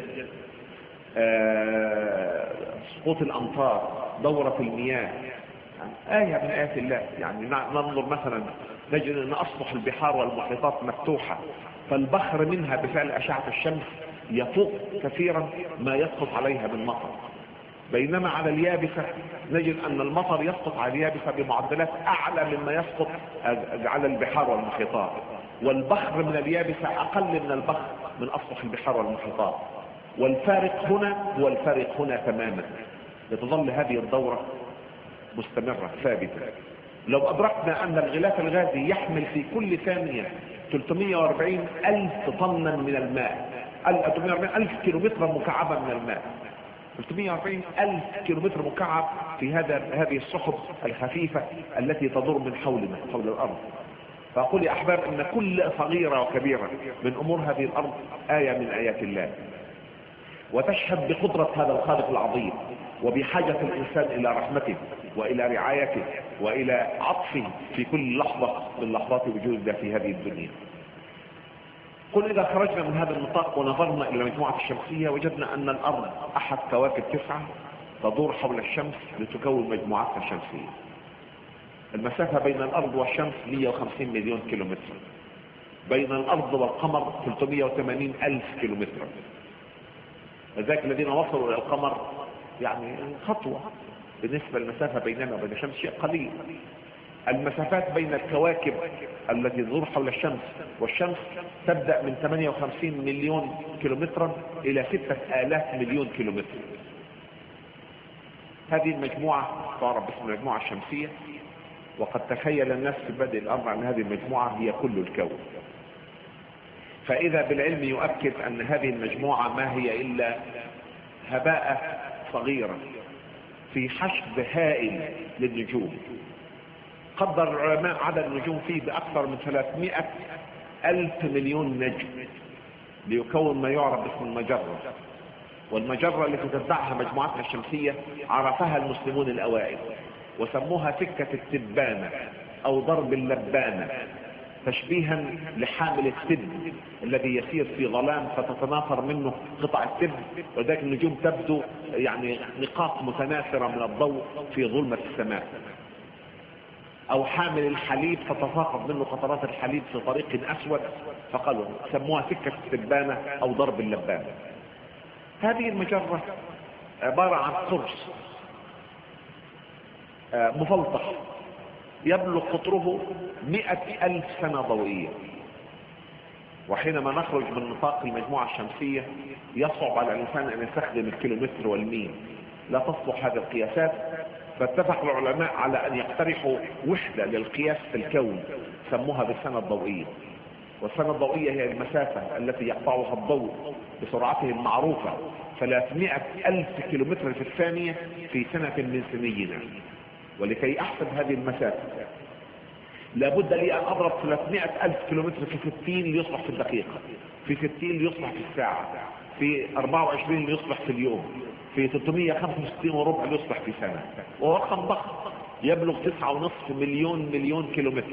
Speaker 1: آه، سقوط الأمطار، دورة المياه، يعني آية من آيات الله. يعني ننظر مثلا نجد أن أسطح البحار والمحيطات مفتوحة، فالبخر منها بفعل أشعة الشمس يفوق كثيرا ما يسقط عليها من مطر. بينما على اليابسة نجد أن المطر يسقط على اليابسة بمعدلات أعلى مما يسقط على البحار والمحيطات، والبحر من اليابسة أقل من البحر من أسطح البحار والمحيطات. والفارق هنا هو الفارق هنا تماما. لتظل هذه الدورة مستمرة ثابتة. لو أدركنا أن الغلاف الغازي يحمل في كل ثانية ثلاثمائة وأربعين ألف طنا من الماء، ثلاثمائة وأربعين ألف كيلومتر مكعبا من الماء، ثلاثمائة وأربعين ألف كيلومتر مكعب في هذا هذه السحب الخفيفة التي تدور من حولنا حول الأرض. فأقول يا أحباب أن كل صغيرة وكبيرة من أمور هذه الأرض آية من آيات الله، وتشهد بقدرة هذا الخالق العظيم وبحاجة الإنسان إلى رحمته وإلى رعايته وإلى عطفه في كل لحظة من لحظات وجودنا في هذه الدنيا. قل إذا خرجنا من هذا النطاق ونظرنا إلى المجموعة الشمسية وجدنا أن الأرض أحد كواكب تسعة تدور حول الشمس لتكون مجموعتها الشمسية. المسافة بين الأرض والشمس مئة وخمسين مليون كيلومتر، بين الأرض والقمر ثلاثمائة وثمانين ألف كيلومتر. لذلك الذين وصلوا إلى القمر يعني خطوة بالنسبة للمسافة بيننا وبين الشمس، شيء قليل. المسافات بين الكواكب التي تدور حول الشمس والشمس تبدأ من ثمانية وخمسين مليون كيلومترا إلى ستة آلاف مليون كيلومتر. هذه المجموعة تعرف باسم المجموعة الشمسية، وقد تخيل الناس في بدء الأمر أن هذه المجموعة هي كل الكون. فإذا بالعلم يؤكد أن هذه المجموعة ما هي إلا هباء صغيرة في حشد هائل للنجوم. قدر العلماء عدد النجوم فيه بأكثر من ثلاثمائة ألف مليون نجم ليكون ما يعرف باسم المجرة. والمجرة التي تتبعها مجموعتنا الشمسية عرفها المسلمون الأوائل وسموها سكة التبانة أو ضرب اللبانة، تشبيها لحامل التب الذي يسير في ظلام فتتناثر منه قطع التب، وذلك النجوم تبدو يعني نقاط متناثرة من الضوء في ظلمة السماء. أو حامل الحليب فتساقط منه قطرات الحليب في طريق أسود، فقالوا سموها سكة التبانة أو ضرب اللبانة. هذه المجرة عبارة عن قرص مفلطح يبلغ قطره مئة ألف سنة ضوئية. وحينما نخرج من نطاق المجموعة الشمسية يصعب على الإنسان أن يستخدم الكيلومتر والميل، لا تصلح هذه القياسات. فاتفق العلماء على أن يقترحوا وحدة للقياس في الكون سموها بالسنة الضوئية. والسنة الضوئية هي المسافة التي يقطعها الضوء بسرعته المعروفة ثلاثمائة ألف كيلومتر في الثانية في سنة من سنينا. ولكي أحسب هذه المسافة لابد لي أن أضرب ثلاثمائة ألف كيلومتر في ستين ليصبح في الدقيقة، في ستين ليصبح في الساعة، في أربعة وعشرين ليصبح في اليوم، في ثلاثمائة وخمسة وستين وربع ليصبح في سنة. وهو رقم ضخم يبلغ تسعة ونصف مليون مليون كيلومتر.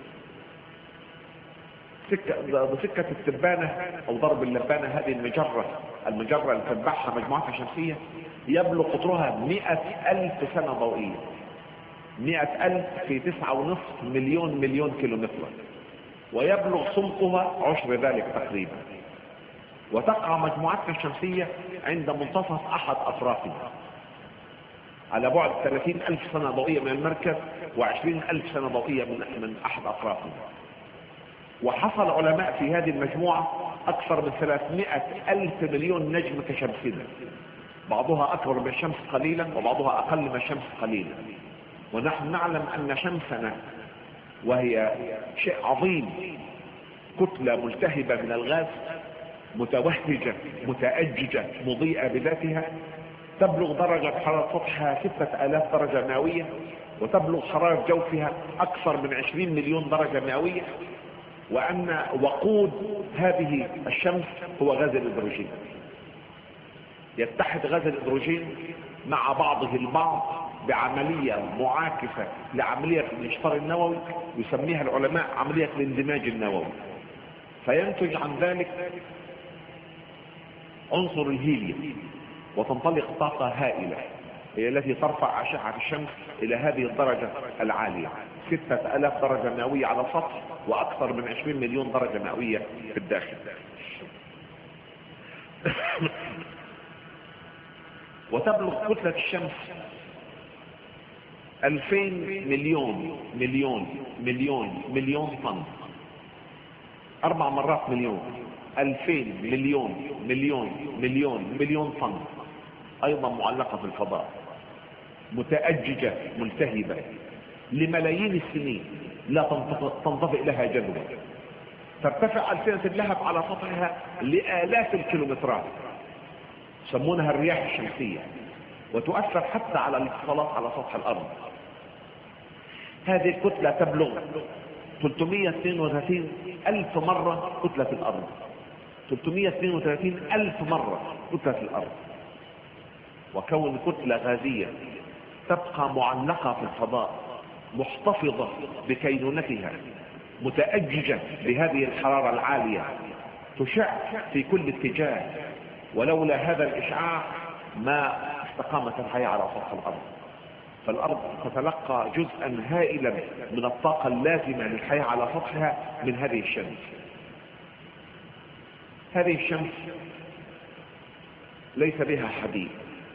Speaker 1: سكة سكة التبانة أو ضرب اللبانة هذه المجرة المجرة اللي تتبعها مجموعتها الشمسية يبلغ قطرها مئة ألف سنة ضوئية. مئة ألف في تسعة ونصف مليون مليون كيلومتر، ويبلغ سمقها عشر ذلك تقريبا. وتقع مجموعتنا الشمسية عند منتصف أحد أطرافها على بعد ثلاثين ألف سنة ضوئية من المركز وعشرين ألف سنة ضوئية من, من أحد أطرافها. وحصل علماء في هذه المجموعة أكثر من ثلاثمائة ألف مليون نجم كشمسنا، بعضها أكبر من الشمس قليلا وبعضها أقل من الشمس قليلا. ونحن نعلم أن شمسنا وهي شيء عظيم، كتلة ملتهبة من الغاز متوهجة متأججة مضيئة بذاتها، تبلغ درجة حرارة سطحها ستة آلاف درجة مئوية، وتبلغ حرارة جوفها أكثر من عشرين مليون درجة مئوية. وأن وقود هذه الشمس هو غاز الهيدروجين. يتحد غاز الهيدروجين مع بعضه البعض بعملية معاكسة لعملية الانشطار النووي يسميها العلماء عملية الاندماج النووي، فينتج عن ذلك عنصر الهيليوم، وتنطلق طاقة هائلة هي التي ترفع أشعة الشمس إلى هذه الدرجة العالية، ستة آلاف درجة مئوية على السطح وأكثر من عشرين مليون درجة مئوية في الداخل. وتبلغ كتلة الشمس ألفين مليون مليون مليون مليون طن، أربع مرات مليون، ألفين مليون مليون مليون مليون طن، أيضا معلقة في الفضاء، متأججة ملتهبة لملايين السنين، لا تنطفئ لها جذوة، ترتفع ألسنة اللهب على سطحها لآلاف الكيلومترات، يسمونها الرياح الشمسية، وتؤثر حتى على الاتصالات على سطح الأرض. هذه الكتلة تبلغ ثلاثمائة واثنين وثلاثين ألف مرة كتلة الأرض، ثلاثمائة واثنين وثلاثين ألف مرة كتلة الأرض. وكون كتلة غازية تبقى معلقة في الفضاء محتفظة بكينونتها متأججة بهذه الحرارة العالية، تشع في كل اتجاه، ولولا هذا الإشعاع ما استقامت الحياة على سطح الأرض. فالأرض تتلقى جزءا هائلا من الطاقة اللازمة للحياة على سطحها من هذه الشمس. هذه الشمس ليس بها حديد،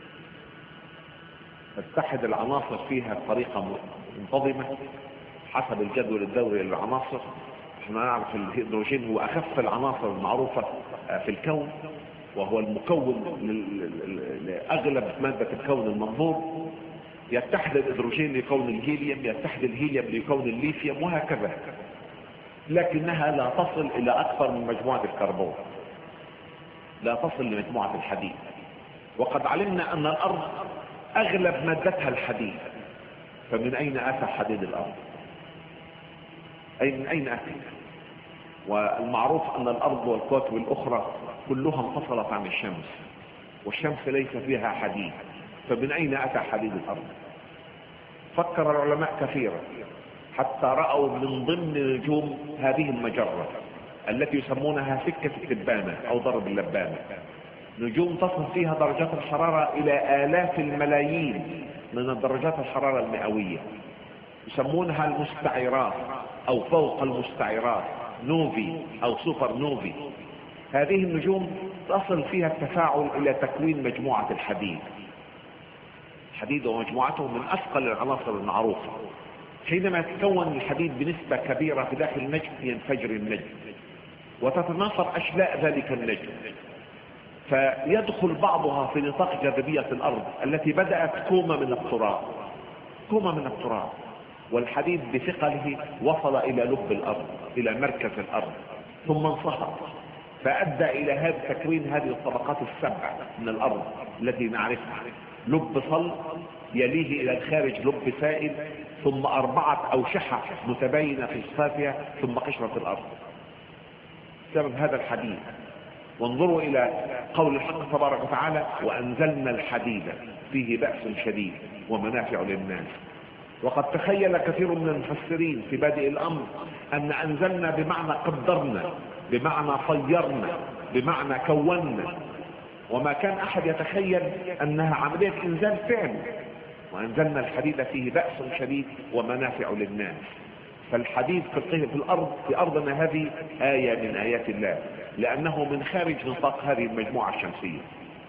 Speaker 1: تتحد العناصر فيها بطريقة منتظمة حسب الجدول الدوري للعناصر. احنا نعرف الهيدروجين هو أخف العناصر المعروفة في الكون، وهو المكون لأغلب مادة الكون المنظور. يتحد الهيدروجين لكون الهيليوم، يتحد الهيليوم لكون الليثيوم، وهكذا، لكنها لا تصل إلى أكثر من مجموعة الكربون، لا تصل لمجموعة الحديد. وقد علمنا أن الأرض أغلب مادتها الحديد، فمن أين أتى حديد الأرض؟ أي من أين أتى؟ والمعروف أن الأرض والكواكب الأخرى كلها انفصلت عن الشمس، والشمس ليس فيها حديد، فمن أين أتى حديد الأرض؟ فكر العلماء كثيرا حتى رأوا من ضمن نجوم هذه المجرة التي يسمونها سكة التبانة أو ضرب اللبانة، نجوم تصل فيها درجات الحرارة إلى آلاف الملايين من درجات الحرارة المئوية، يسمونها المستعرات أو فوق المستعرات، نوفي أو سوبر نوفي. هذه النجوم تصل فيها التفاعل إلى تكوين مجموعة الحديد. الحديد ومجموعته من أثقل العناصر المعروفة. حينما يتكون الحديد بنسبة كبيرة في داخل النجم ينفجر النجم وتتناثر أشلاء ذلك النجم، فيدخل بعضها في نطاق جاذبية الأرض التي بدأت كومة من التراب، كومة من التراب، والحديد بثقله وصل إلى لب الأرض، إلى مركز الأرض، ثم انصهر، فأدى إلى هذا تكوين هذه الطبقات السبع من الأرض التي نعرفها: لب صلب، يليه إلى الخارج لب سائل، ثم أربعة أوشحة متباينة في الصافية، ثم قشرة الأرض. بسبب هذا الحديد. وانظروا إلى قول الحق تبارك وتعالى: وأنزلنا الحديد فيه بأس شديد ومنافع للناس. وقد تخيل كثير من المفسرين في بادئ الأمر أن أنزلنا بمعنى قدرنا، بمعنى صيرنا، بمعنى كونا، وما كان أحد يتخيل أنها عملية إنزال فعل. وأنزلنا الحديد فيه بأس شديد ومنافع للناس. فالحديد في الأرض، في أرضنا هذه، آية من آيات الله، لأنه من خارج نطاق هذه المجموعة الشمسية.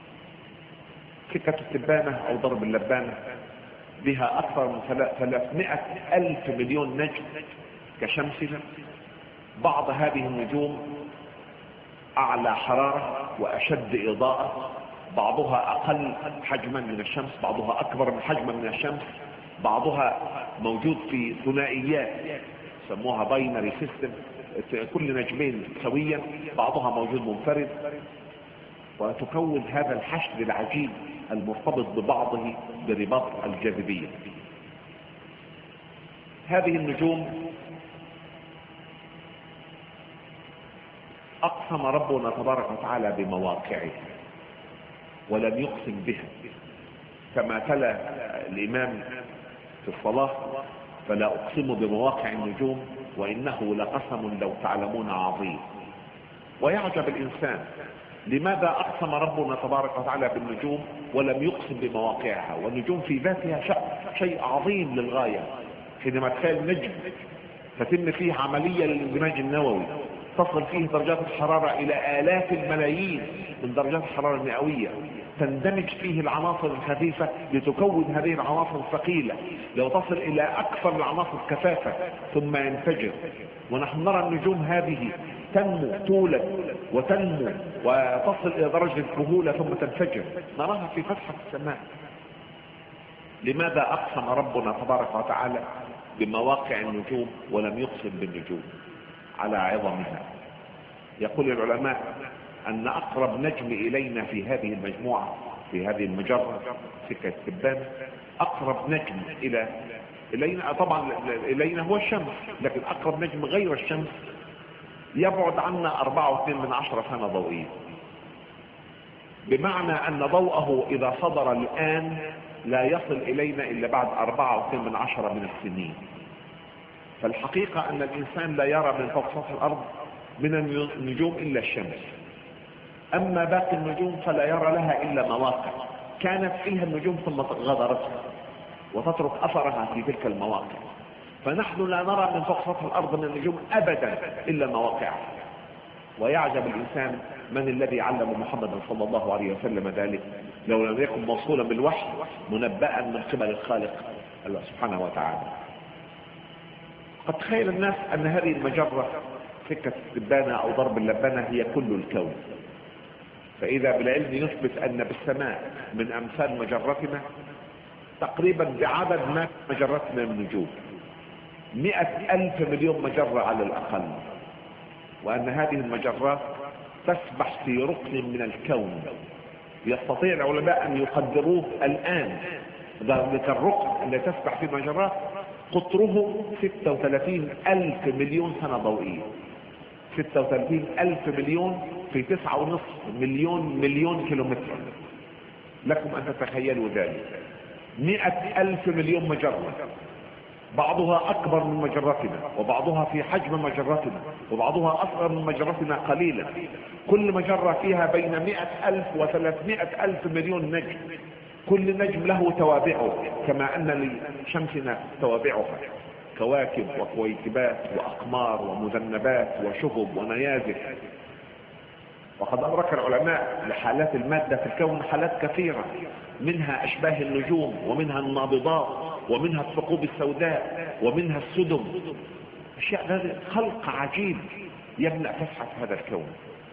Speaker 1: سكة التبانة أو ضرب اللبانة بها أكثر من ثلاثمائة ألف مليون نجم كشمسنا. بعض هذه النجوم أعلى حرارة وأشد إضاءة، بعضها أقل حجما من الشمس، بعضها أكبر من حجما من الشمس، بعضها موجود في ثنائيات سموها باينري سيستم، كل نجمين سويا، بعضها موجود منفرد، وتكون هذا الحشد العجيب المرتبط ببعضه برباط الجاذبية. هذه النجوم أقسم ربنا تبارك وتعالى بمواقعها ولم يقسم بها، كما تلا الإمام في الصلاة: فلا أقسم بمواقع النجوم وإنه لقسم لو تعلمون عظيم. ويعجب الإنسان لماذا أقسم ربنا تبارك وتعالى بالنجوم ولم يقسم بمواقعها، والنجوم في ذاتها شيء عظيم للغاية. حينما تخيل نجم تتم فيه عملية للاندماج النووي تصل فيه درجات الحرارة إلى آلاف الملايين من درجات الحرارة المئوية، تندمج فيه العناصر الخفيفة لتكون هذه العناصر الثقيلة، لو تصل إلى أكثر العناصر كثافة ثم ينفجر. ونحن نرى النجوم هذه تنمو تولد وتنمو وتصل إلى درجة الكهولة ثم تنفجر، نراها في فتحة السماء. لماذا أقسم ربنا تبارك وتعالى بمواقع النجوم ولم يقسم بالنجوم على عظمها؟ يقول العلماء أن أقرب نجم إلينا في هذه المجموعة، في هذه المجرة سكة التبان، أقرب نجم إلى إلينا طبعا إلينا هو الشمس، لكن أقرب نجم غير الشمس يبعد عنا أربعة واثنين من عشرة سنة ضوئية، بمعنى أن ضوءه إذا صدر الآن لا يصل إلينا إلا بعد أربعة واثنين من عشرة من السنين. فالحقيقة أن الإنسان لا يرى من فوق سطح الأرض من النجوم إلا الشمس، أما باقي النجوم فلا يرى لها إلا مواقع كانت فيها النجوم ثم غادرتها وتترك أثرها في تلك المواقع. فنحن لا نرى من فوق سطح الأرض من النجوم أبدا إلا مواقعها. ويعجب الإنسان من الذي علم محمد صلى الله عليه وسلم ذلك لو لم يكن موصولا بالوحي منبأ من قبل الخالق الله سبحانه وتعالى. قد تخيل الناس أن هذه المجرة سكة التبانة أو ضرب اللبانة هي كل الكون، فإذا بالعلم يثبت أن بالسماء من أمثال مجرتنا تقريبا بعدد ما مجرتنا من النجوم مئة ألف مليون مجرة على الأقل، وأن هذه المجرات تسبح في ركن من الكون يستطيع العلماء أن يقدروه الآن. ذلك الركن الذي تسبح فيه المجرات قطره ستة وثلاثين ألف مليون سنة ضوئية، ستة وثلاثين ألف مليون في تسعة ونصف مليون مليون كيلومتر. لكم أن تتخيلوا ذلك، مئة ألف مليون مجرة، بعضها أكبر من مجرتنا وبعضها في حجم مجرتنا وبعضها أصغر من مجرتنا قليلا. كل مجرة فيها بين مئة ألف وثلاثمائة ألف مليون نجم، كل نجم له توابعه كما أن لشمسنا توابعها، كواكب وكويكبات وأقمار ومذنبات وشهب ونيازك. وقد أدرك العلماء لحالات المادة في الكون حالات كثيرة، منها أشباه النجوم ومنها النابضات ومنها الثقوب السوداء ومنها السدم، أشياء هذه خلق عجيب يملأ مساحة هذا الكون.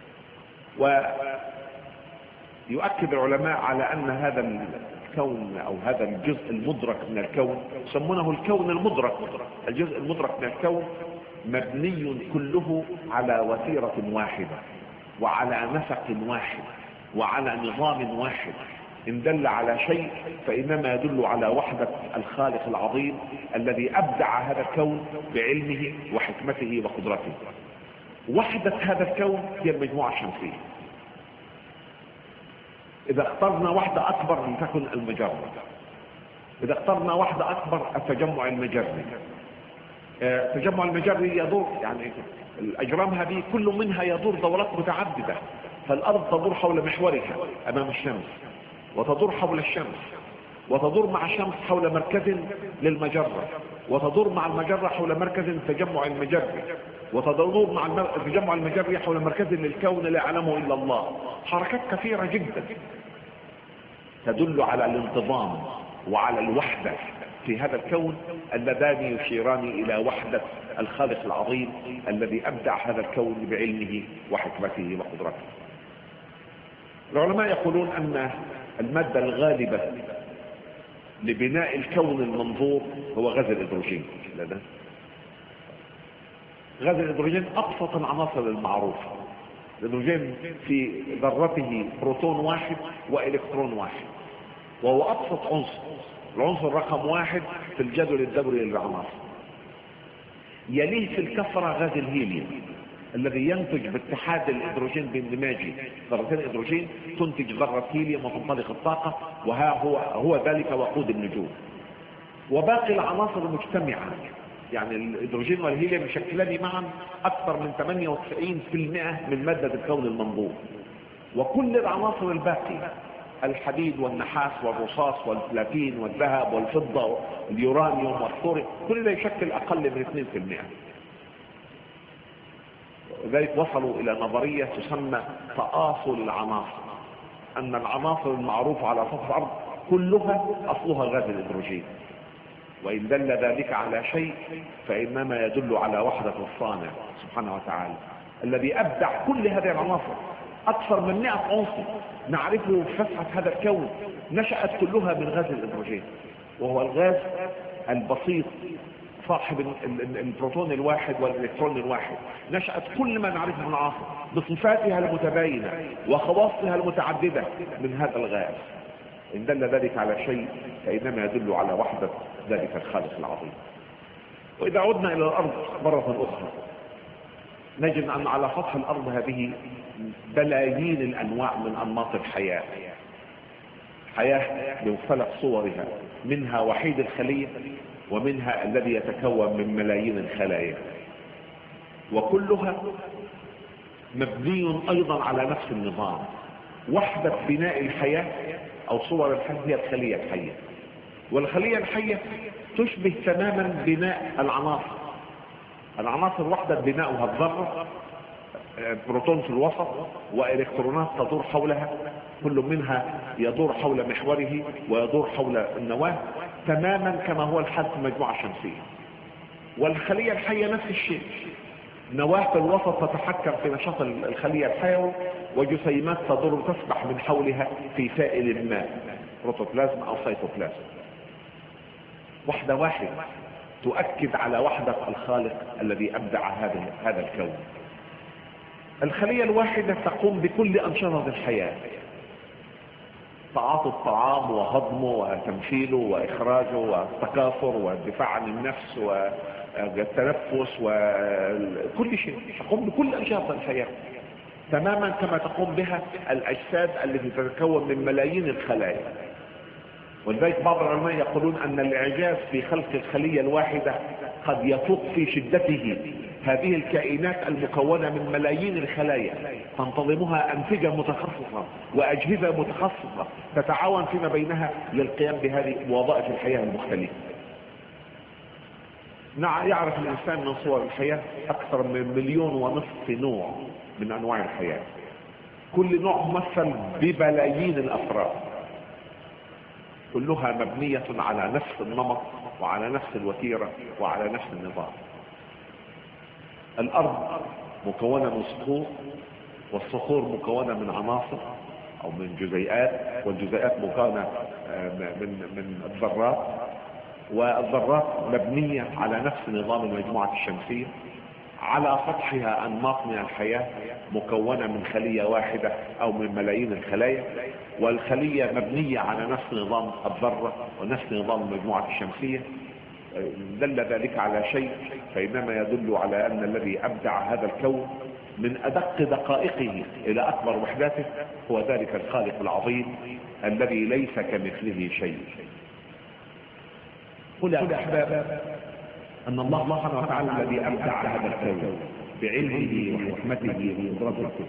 Speaker 1: ويؤكد العلماء على أن هذا الكون أو هذا الجزء المدرك من الكون يسمونه الكون المدرك، الجزء المدرك من الكون مبني كله على وتيرة واحدة وعلى نسق واحد وعلى نظام واحد. إن دل على شيء فإنما يدل على وحدة الخالق العظيم الذي أبدع هذا الكون بعلمه وحكمته وقدرته. وحدة هذا الكون هي المجموعة الشمسية. إذا اخترنا وحدة أكبر لتكن المجرة، إذا اخترنا وحدة أكبر التجمع المجري. التجمع المجري يدور، يعني الأجرام هذه كل منها يدور دورات متعددة، فالأرض تدور حول محورها أمام الشمس، وتدور حول الشمس، وتدور مع الشمس حول مركز للمجرة، وتدور مع المجرة حول مركز التجمع المجري، وتدور مع التجمع المجري حول مركز للكون لا يعلمه إلا الله. حركات كثيرة جدا تدل على الانتظام وعلى الوحدة في هذا الكون، اللذان يشيران إلى وحدة الخالق العظيم الذي أبدع هذا الكون بعلمه وحكمته وقدرته. العلماء يقولون أن المادة الغالبة لبناء الكون المنظور هو غاز الهيدروجين. غاز الهيدروجين أبسط العناصر المعروفة. الهيدروجين في ذرته بروتون واحد وإلكترون واحد، وهو أبسط عنصر، العنصر رقم واحد في الجدول الدوري للعناصر. يليه في الكثرة غاز الهيليوم الذي ينتج باتحاد الهيدروجين باندماجه ذرتين الهيدروجين تنتج ذرة هيليوم وتنطلق الطاقة، وها هو هو ذلك وقود النجوم. وباقي العناصر المجتمعة، يعني الهيدروجين والهيليوم يشكلان معا أكثر من ثمانية وتسعين بالمئة من مادة الكون المنظور. وكل العناصر الباقية الحديد والنحاس والرصاص والبلاتين والذهب والفضة واليورانيوم والثوري كل ده يشكل أقل من اثنين بالمئة. ذلك وصلوا إلى نظرية تسمى تآصل العناصر. ان العناصر المعروفة على سطح الارض كلها اصلها غاز الهيدروجين، وان دل ذلك على شيء فانما يدل على وحدة الصانع سبحانه وتعالى الذي ابدع كل هذه العناصر. اكثر من مئة عنصر نعرفه في فسحة هذا الكون نشأت كلها من غاز الهيدروجين، وهو الغاز البسيط صاحب البروتون الواحد والالكترون الواحد. نشأت كل ما نعرفه من العناصر بصفاتها المتباينة وخواصها المتعددة من هذا الغاز. إن دل ذلك على شيء فإنما يدل على وحدة ذلك الخالق العظيم. وإذا عدنا إلى الأرض مرة أخرى نجد أن على سطح الأرض هذه بلايين الأنواع من أنماط الحياة، حياة بمختلف صورها، منها وحيد الخلية ومنها الذي يتكون من ملايين الخلايا، وكلها مبني أيضا على نفس النظام. وحدة بناء الحياة أو صور الحياة هي الخلية الحية، والخلية الحية تشبه تماما بناء العناصر. العناصر وحدة بناؤها الذرة، بروتون في الوسط والكترونات تدور حولها، كل منها يدور حول محوره ويدور حول النواة تماما كما هو الحال في المجموعة الشمسية. والخلية الحية نفس الشيء، نواة في الوسط تتحكم في نشاط الخلية الحيوي وجسيمات تدور تسبح من حولها في سائل الماء، بروتوبلازم او سيتوبلازم. وحدة واحدة تؤكد على وحدة الخالق الذي ابدع هذا هذا الكون. الخلية الواحدة تقوم بكل أنشطة الحياة، تعاطي الطعام وهضمه وتمثيله وإخراجه والتكاثر والدفاع عن النفس والتنفس وكل شيء، تقوم بكل أنشطة الحياة تماما كما تقوم بها الأجساد التي تتكون من ملايين الخلايا. ولذلك بعض العلماء يقولون أن الإعجاز في خلق الخلية الواحدة قد يفوق في شدته هذه الكائنات المكونة من ملايين الخلايا، تنتظمها أنسجة متخصصة وأجهزة متخصصة تتعاون فيما بينها للقيام بهذه وظائف الحياة المختلفة. يعرف الإنسان من صور الحياة أكثر من مليون ونصف نوع من أنواع الحياة، كل نوع ممثل ببلايين الأفراد، كلها مبنية على نفس النمط وعلى نفس الوتيرة وعلى نفس النظام. الأرض مكونة من صخور، والصخور مكونة من عناصر أو من جزيئات، والجزيئات مكونة من من الذرات، والذرات مبنية على نفس نظام المجموعة الشمسية. على سطحها أنماط من الحياة مكونة من خلية واحدة أو من ملايين الخلايا، والخلية مبنية على نفس نظام الذرة ونفس نظام المجموعة الشمسية. دل ذلك على شيء فإنما يدل على أن الذي أبدع هذا الكون من أدق دقائقه إلى أكبر وحداته هو ذلك الخالق العظيم الذي ليس كمثله شيء. قل يا أحباب أن الله سبحانه وتعالى الذي أبدع هذا الكون بعلمه وحكمته وقدرته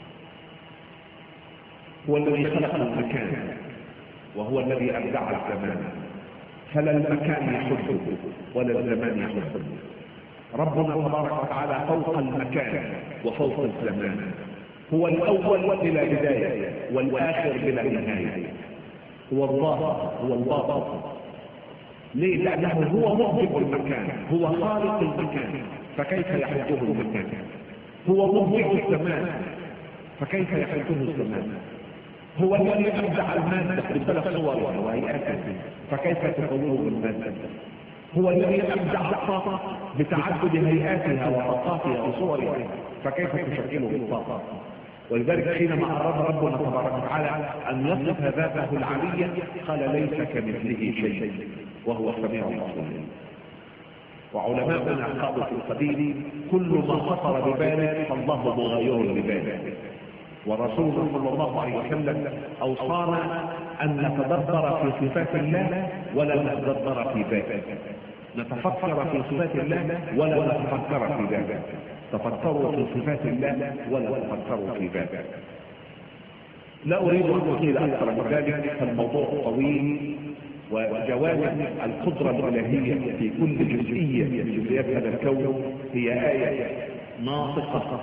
Speaker 1: هو الذي خلق المكان، وهو الذي أبدع الزمان، فلا المكان يحده ولا الزمان يحده. ربنا تبارك وتعالى فوق المكان وفوق الزمان، هو الأول بلا بداية والآخر بلا نهاية، هو الظاهر هو الباطن. ليه؟ لأنه هو مبدع المكان، هو خالق المكان، فكيف يحده المكان؟ هو مبدع الزمان، فكيف يحده الزمان؟ هو الذي أبدع المادة بثلاث صورها وهيئاتها، فكيف تكونه بالمادة؟ هو الذي أبدع الطاقة بتعدد هيئاتها وطاقاتها وصورها، فكيف تشكله بالطاقة؟ ولذلك حينما أراد ربنا تبارك وتعالى أن يصف ذاته العلية قال ليس كمثله شيء وهو السميع البصير. وعلماؤنا قالوا في القديم كل ما خطر ببالك فالله مغاير لبالك. ورسولنا صلى الله عليه وسلم أوصانا أن نتدبر في صفات الله ولا نتدبر في ذاته، نتفكر في صفات الله ولا نتفكر في ذاته، تفكروا في صفات الله ولا تفكروا في ذاته. لا أريد أن أطيل أكثر من ذلك، فالموضوع طويل، وجوانب القدرة الإلهية في كل جزئية من جزئيات هذا الكون هي آية ناطقة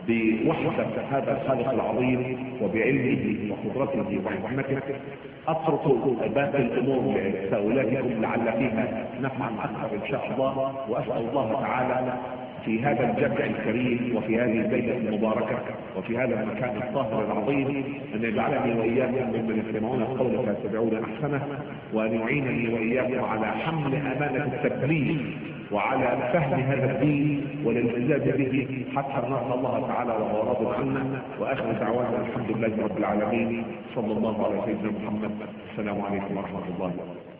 Speaker 1: بوحدة هذا الخالق العظيم وبعلمه وقدرته وحكمته. اترك باقي الامور لتساؤلاتكم لعل فيها نفعا اكثر ان شاء الله، واسال الله تعالى في هذا الجمع الكريم وفي هذه الليله المباركه وفي هذا المكان الطاهر العظيم ان يجعلني واياكم ممن يستمعون القول فيتبعون احسنه، وان يعينني واياكم على حمل امانه التبليغ وعلى فهم هذا الدين والالتزام به حتى نرضى الله تعالى وهو راض عنا. واخر دعوانا الحمد لله رب العالمين، صلى الله على سيدنا محمد. السلام عليكم ورحمه الله وبركاته.